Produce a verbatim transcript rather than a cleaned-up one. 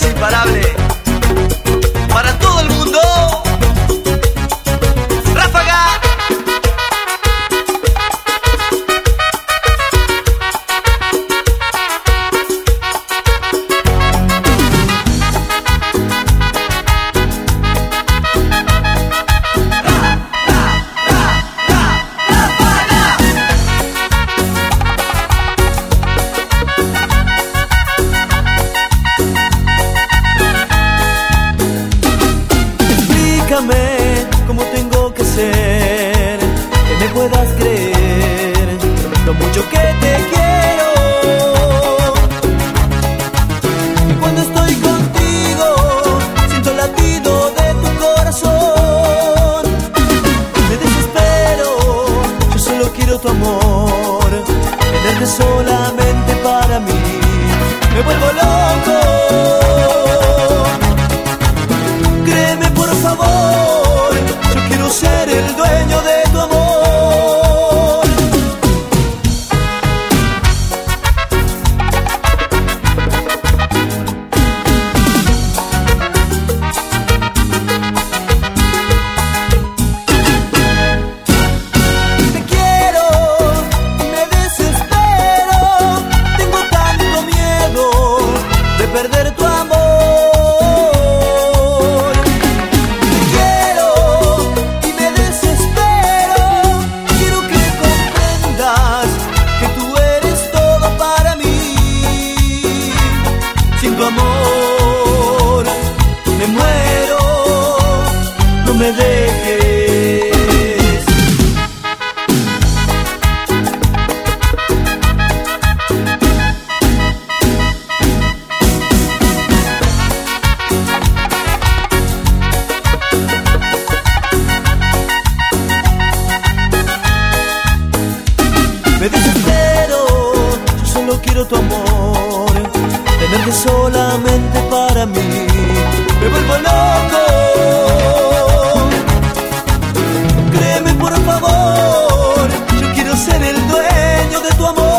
es imparable. Para todo el mundo, Ráfaga. Explícame cómo tengo que ser, que me puedas creer lo mucho que te quiero. Y cuando estoy contigo, siento el latido de tu corazón. Me desespero, yo solo quiero tu amor, tenerte solamente para mí. Me vuelvo loco. Créeme por favor, yo quiero ser el dueño de tu amor. Te quiero y me desespero, tengo tanto miedo de perder tu amor. Amor, me muero, no me dejes. Me desespero, yo solo quiero tu amor, tenerte solamente para mí. Me vuelvo loco. Créeme por favor, yo quiero ser el dueño de tu amor.